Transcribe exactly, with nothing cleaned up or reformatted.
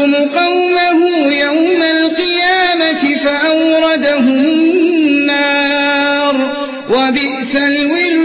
يقدم قومه يوم القيامة فأوردهم النار وبئس الورد